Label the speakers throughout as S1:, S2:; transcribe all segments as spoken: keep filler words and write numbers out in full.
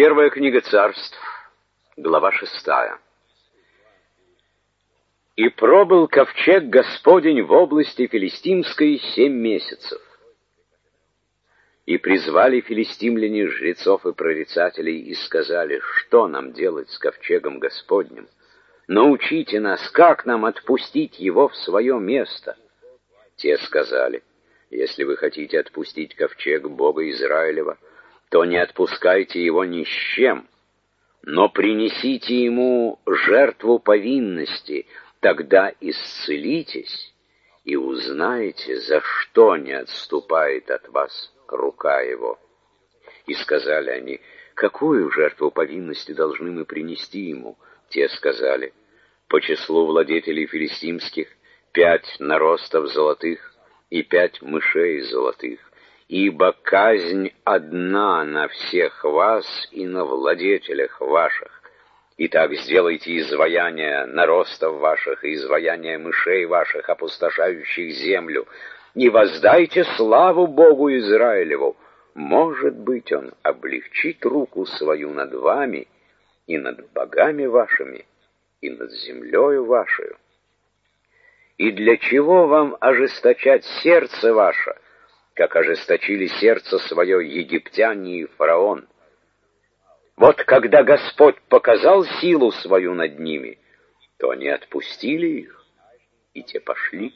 S1: Первая книга Царств, глава шестая. «И пробыл ковчег Господень в области филистимской семь месяцев. И призвали филистимляне жрецов и прорицателей и сказали: что нам делать с ковчегом Господним? Научите нас, как нам отпустить его в свое место. Те сказали: если вы хотите отпустить ковчег Бога Израилева, то не отпускайте его ни с чем, но принесите ему жертву повинности, тогда исцелитесь и узнаете, за что не отступает от вас рука его. И сказали они: какую жертву повинности должны мы принести ему? Те сказали: по числу владетелей филистимских пять наростов золотых и пять мышей золотых, ибо казнь одна на всех вас и на владетелях ваших. Итак, сделайте изваяния наростов ваших и изваяния мышей ваших, опустошающих землю, и воздайте славу Богу Израилеву. Может быть, он облегчит руку свою над вами и над богами вашими и над землею вашей. И для чего вам ожесточать сердце ваше, как ожесточили сердце свое египтяне и фараон? Вот когда Господь показал силу свою над ними, то они отпустили их, и те пошли.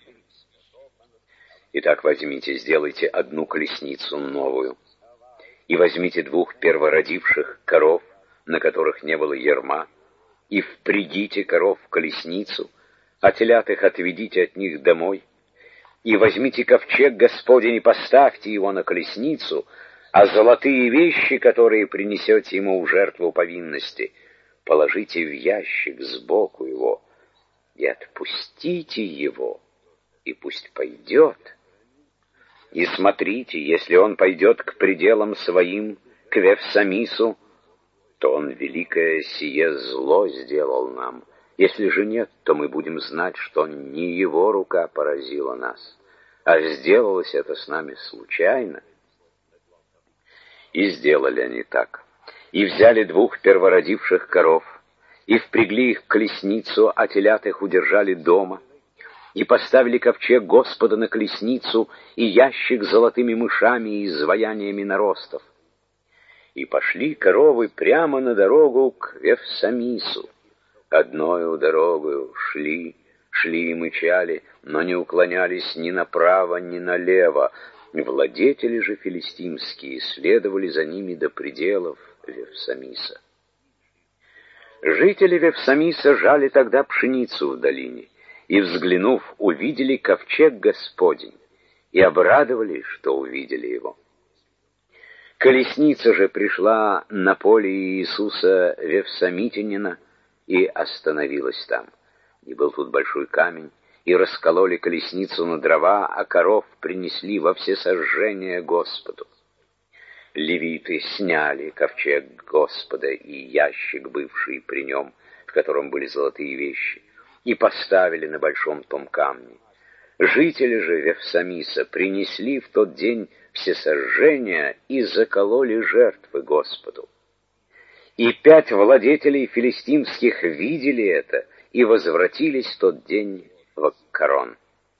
S1: Итак, возьмите, сделайте одну колесницу новую, и возьмите двух первородивших коров, на которых не было ярма, и впрягите коров в колесницу, а телят их отведите от них домой. И возьмите ковчег Господень и поставьте его на колесницу, а золотые вещи, которые принесете ему в жертву повинности, положите в ящик сбоку его, и отпустите его, и пусть пойдет. И смотрите, если он пойдет к пределам своим, к Вефсамису, то он великое сие зло сделал нам. Если же нет, то мы будем знать, что не его рука поразила нас, а сделалось это с нами случайно. И сделали они так. И взяли двух первородивших коров, и впрягли их в колесницу, а телят их удержали дома, и поставили ковчег Господа на колесницу и ящик с золотыми мышами и изваяниями наростов. И пошли коровы прямо на дорогу к Вефсамису. Одною дорогою шли, шли и мычали, но не уклонялись ни направо, ни налево. Владетели же филистимские следовали за ними до пределов Вефсамиса. Жители Вефсамиса жали тогда пшеницу в долине, и, взглянув, увидели ковчег Господень, и обрадовались, что увидели его. Колесница же пришла на поле Иисуса Вефсамитянина и остановилась там. И был тут большой камень, и раскололи колесницу на дрова, а коров принесли во всесожжение Господу. Левиты сняли ковчег Господа и ящик, бывший при нем, в котором были золотые вещи, и поставили на большом том камне. Жители же Вефсамиса принесли в тот день всесожжения и закололи жертвы Господу. И пять владетелей филистимских видели это и возвратились в тот день в Аккарон.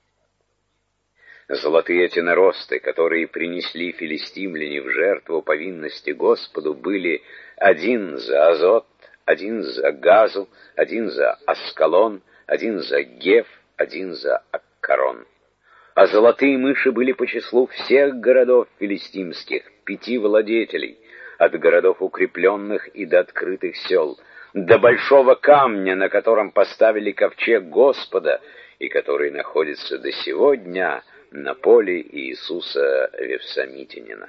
S1: Золотые эти наросты, которые принесли филистимляне в жертву повинности Господу, были один за Азот, один за Газу, один за Аскалон, один за Геф, один за Аккарон. А золотые мыши были по числу всех городов филистимских, пяти владетелей, от городов укрепленных и до открытых сел, до большого камня, на котором поставили ковчег Господа, и который находится до сего дня на поле Иисуса Вефсамитянина.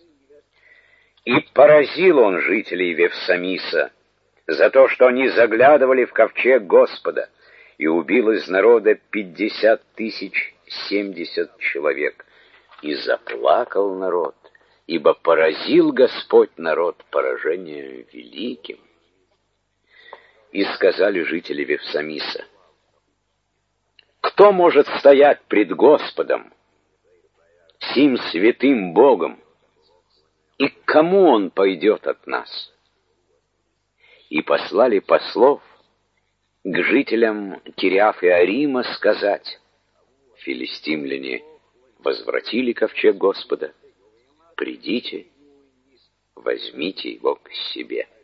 S1: И поразил он жителей Вефсамиса за то, что они заглядывали в ковчег Господа, и убил из народа пятьдесят тысяч семьдесят человек. И заплакал народ, ибо поразил Господь народ поражением великим. И сказали жители Вефсамиса: кто может стоять пред Господом, сим святым Богом, и к кому он пойдет от нас? и послали послов к жителям Кириаф и Арима сказать: филистимляне возвратили ковчег Господа, придите, возьмите его к себе.